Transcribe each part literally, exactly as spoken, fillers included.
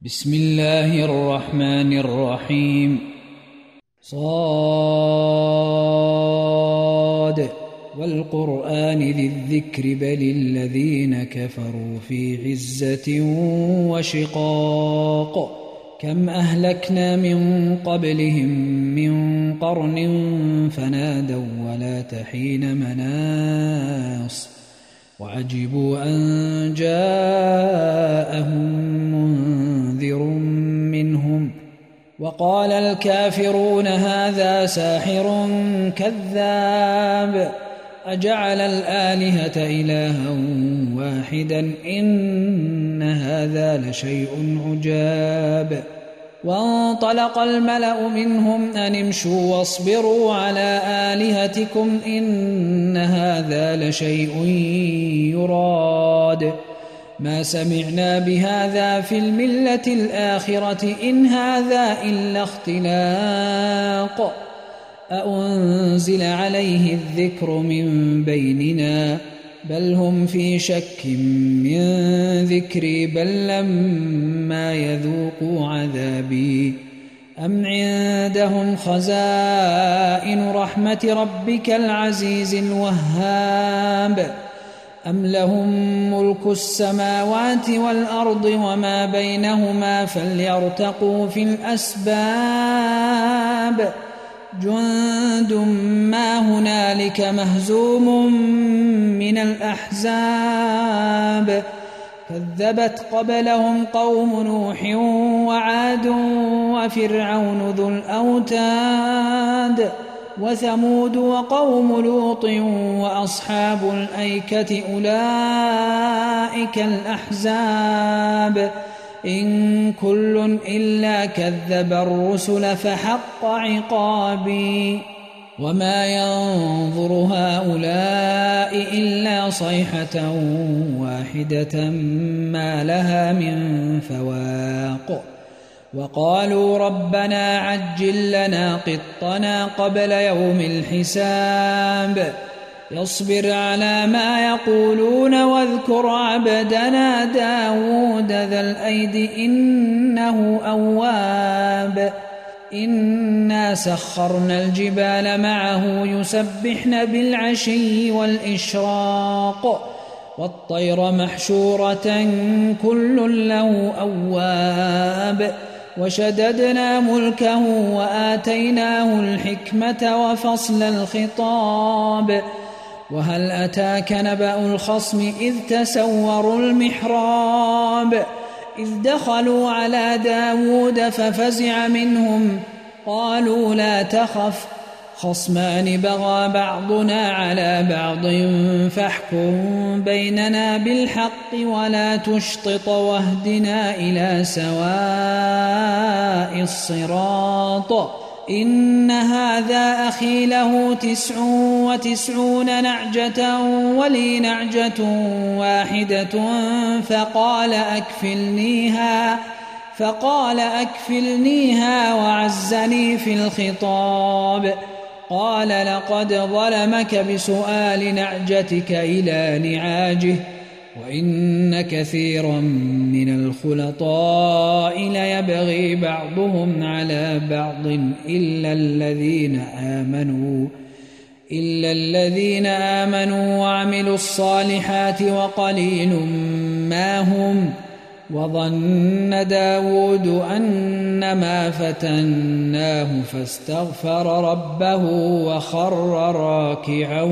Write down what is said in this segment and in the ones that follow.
بسم الله الرحمن الرحيم. صاد والقرآن ذي الذكر بل الذين كفروا في عزة وشقاق كم أهلكنا من قبلهم من قرن فنادوا ولا تحين مناص وعجبوا أن جاءهم منذر منهم وقال الكافرون هذا ساحر كذاب أجعل الآلهة إلها واحدا إن هذا لشيء عجاب. وانطلق الملأ منهم أن امشوا واصبروا على آلهتكم إن هذا لشيء يراد ما سمعنا بهذا في الملة الآخرة إن هذا إلا اختلاق أأنزل عليه الذكر من بيننا بل هم في شك من ذكري بل لما يذوقوا عذابي أم عندهم خزائن رحمة ربك العزيز الوهاب أم لهم ملك السماوات والأرض وما بينهما فليرتقوا في الأسباب جند ما هنالك مهزوم من الأحزاب كذبت قبلهم قوم نوح وعاد وفرعون ذو الأوتاد وثمود وقوم لوط وأصحاب الأيكة أولئك الأحزاب إن كل إلا كذب الرسل فحق عقابي وما ينظر هؤلاء إلا صيحة واحدة ما لها من فواق وقالوا ربنا عجل لنا قطنا قبل يوم الحساب يصبر على ما يقولون واذكر عبدنا داود ذا الأيد إنه أواب إنا سخرنا الجبال معه يسبحن بالعشي والإشراق والطير محشورة كل له أواب وشددنا ملكه وآتيناه الحكمة وفصل الخطاب وهل أتاك نبأ الخصم إذ تسوروا المحراب إذ دخلوا على داود ففزع منهم قالوا لا تخف خصمان بغى بعضنا على بعض فاحكم بيننا بالحق ولا تشطط واهدنا إلى سواء الصراط إن هذا أخي له تسع وتسعون نعجة ولي نعجة واحدة فقال أكفلنيها فقال أكفلنيها وعزني في الخطاب قال لقد ظلمك بسؤال نعجتك إلى نعاجه وإن كثيرا من الخلطاء ليبغي بعضهم على بعض إلا الذين آمنوا إلا الذين آمنوا وعملوا الصالحات وقليل ما هم وظن داود أنما فتناه فاستغفر ربه وخر راكعا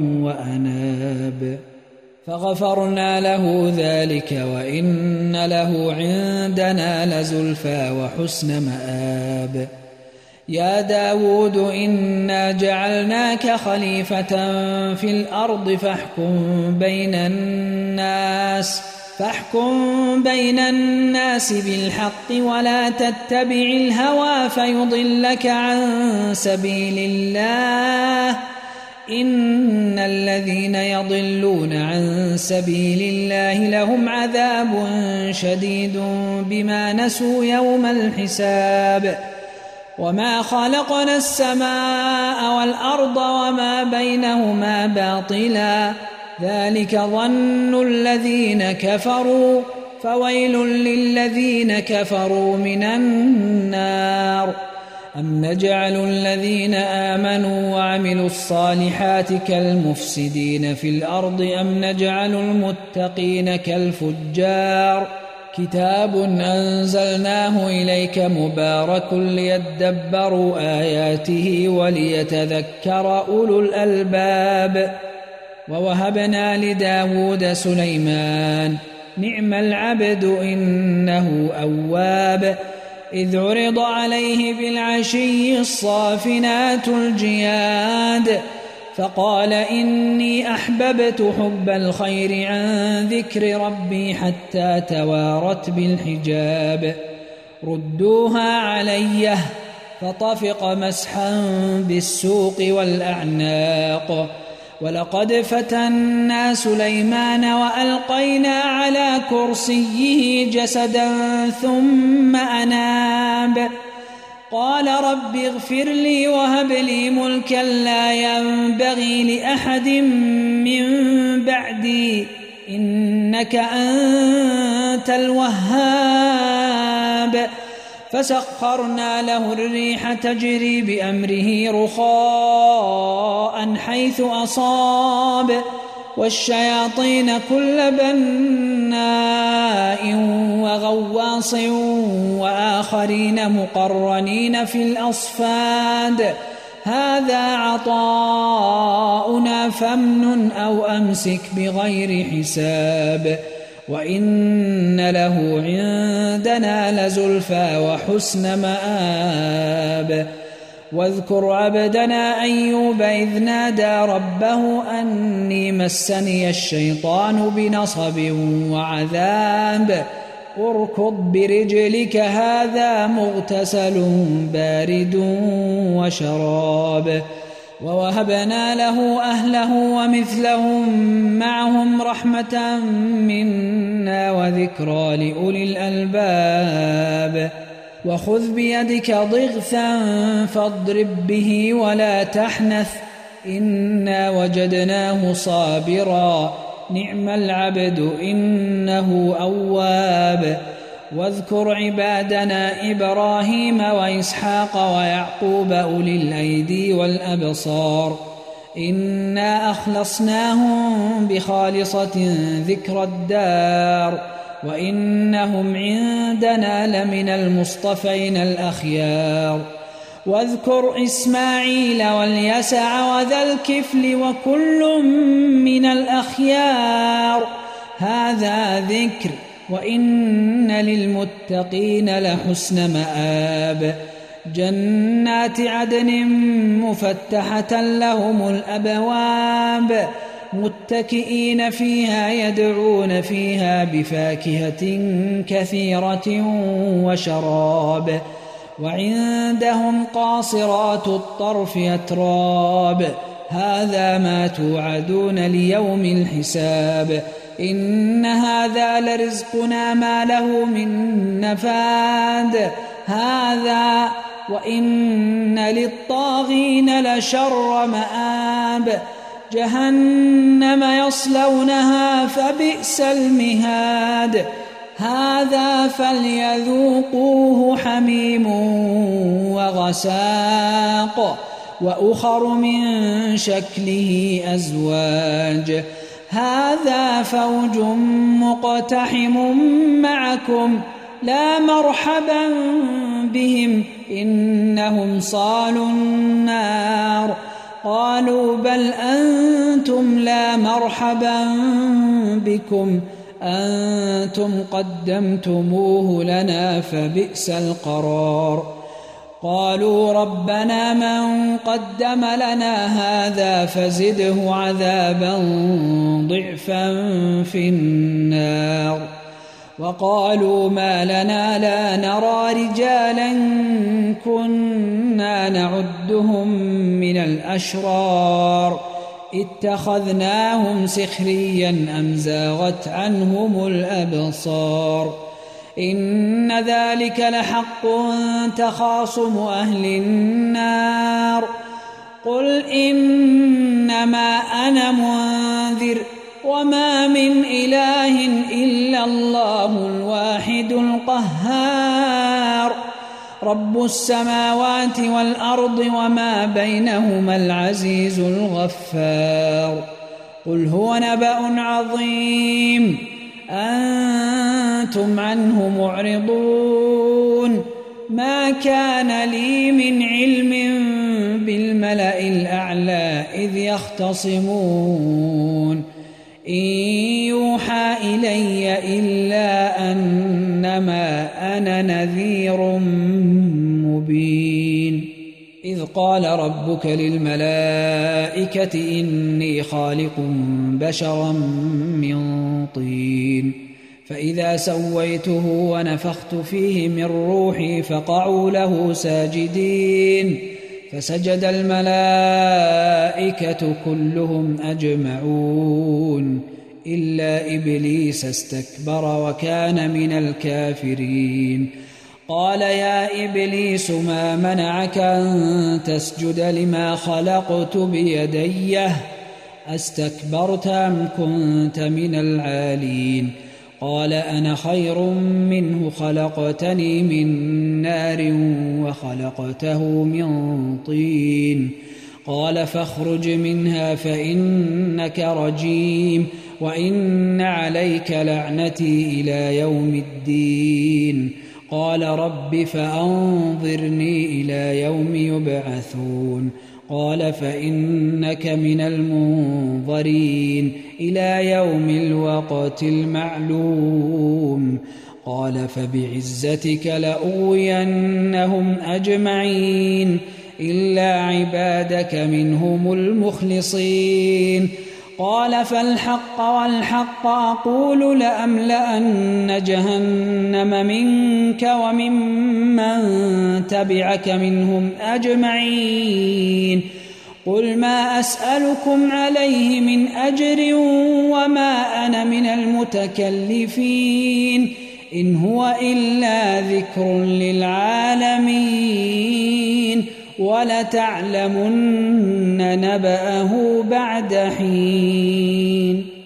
وأناب فغفرنا له ذلك وإن له عندنا لزلفى وحسن مآب يا داود إنا جعلناك خليفة في الأرض فاحكم بين الناس فاحكم بين الناس بالحق ولا تتبع الهوى فيضلك عن سبيل الله إن الذين يضلون عن سبيل الله لهم عذاب شديد بما نسوا يوم الحساب وما خلقنا السماء والأرض وما بينهما باطلا ذلك ظن الذين كفروا فويل للذين كفروا من النار. أم نجعل الذين آمنوا وعملوا الصالحات كالمفسدين في الأرض أم نجعل المتقين كالفجار. كتاب أنزلناه إليك مبارك ليدبروا آياته وليتذكر أولو الألباب. ووهبنا لداود سليمان نعم العبد إنه أواب. إذ عرض عليه بالعشي الصافنات الجياد فقال إني أحببت حب الخير عن ذكر ربي حتى توارت بالحجاب. ردوها علي فطفق مسحا بالسوق والأعناق. ولقد فتنا سليمان وألقينا على كرسيه جسدا ثم أناب. قال رب اغفر لي وهب لي ملكا لا ينبغي لأحد من بعدي إنك أنت الوهاب. فسخرنا له الريح تجري بأمره رخاء حيث أصاب والشياطين كل بناء وغواص وآخرين مقرنين في الأصفاد. هذا عطاؤنا فامنن أو أمسك بغير حساب. وإن له عندنا لزلفى وحسن مآب. واذكر عبدنا أيوب إذ نادى ربه أني مسني الشيطان بنصب وعذاب. اركض برجلك هذا مغتسل بارد وشراب. ووهبنا له أهله ومثلهم معهم رحمة منا وذكرى لأولي الألباب. وخذ بيدك ضغثا فاضرب به ولا تحنث إنا وجدناه صابرا نعم العبد إنه أواب. واذكر عبادنا إبراهيم وإسحاق ويعقوب أولي الأيدي والأبصار إنا أخلصناهم بخالصة ذكر الدار وإنهم عندنا لمن المصطفين الأخيار. واذكر إسماعيل واليسع وذا الكفل وكل من الأخيار هذا ذكر وإن للمتقين لحسن مآب. جنات عدن مفتحة لهم الأبواب متكئين فيها يدعون فيها بفاكهة كثيرة وشراب. وعندهم قاصرات الطرف أتراب هذا ما توعدون ليوم الحساب. إن هذا لرزقنا ما له من نفاد هذا وإن للطاغين لشر مآب. جهنم يصلونها فبئس المهاد هذا فليذوقوه حميم وغساق وأخر من شكله أزواج هذا فوج مقتحم معكم لا مرحبا بهم إنهم صالوا النار. قالوا بل أنتم لا مرحبا بكم أنتم قدمتموه لنا فبئس القرار. قالوا ربنا من قدم لنا هذا فزده عذابا ضعفا في النار. وقالوا ما لنا لا نرى رجالا كنا نعدهم من الأشرار اتخذناهم سخريا أم زاغت عنهم الأبصار. إن ذلك لحق تخاصم أهل النار. قل إنما أنا منذر وما من إله إلا الله الواحد القهار رب السماوات والأرض وما بينهما العزيز الغفار قل هو نبأ عظيم أنتم عنه معرضون ما كان لي من علم بالملأ الأعلى إذ يختصمون إن يوحى إلي إلا أنما أنا نذير مبين إذ قال ربك للملائكة إني خالق بشرا من طين فإذا سويته ونفخت فيه من روحي فقعوا له ساجدين فسجد الملائكة كلهم أجمعون إلا إبليس استكبر وكان من الكافرين قال يا إبليس ما منعك أن تسجد لما خلقت بيدي أستكبرت أم كنت من العالين قال أنا خير منه خلقتني من نار وخلقته من طين قال فاخرج منها فإنك رجيم وإن عليك لعنتي إلى يوم الدين قال رب فأنظرني إلى يوم يبعثون قال فإنك من المنظرين إلى يوم الوقت المعلوم قال فبعزتك لأغوينهم أجمعين إلا عبادك منهم المخلصين قال فالحق والحق أقول لأملأن جهنم منك وممن تبعك منهم أجمعين قل ما أسألكم عليه من أجر وما أنا من المتكلفين إن هو إلا ذكر للعالمين ولتعلمن نبأه بعد حين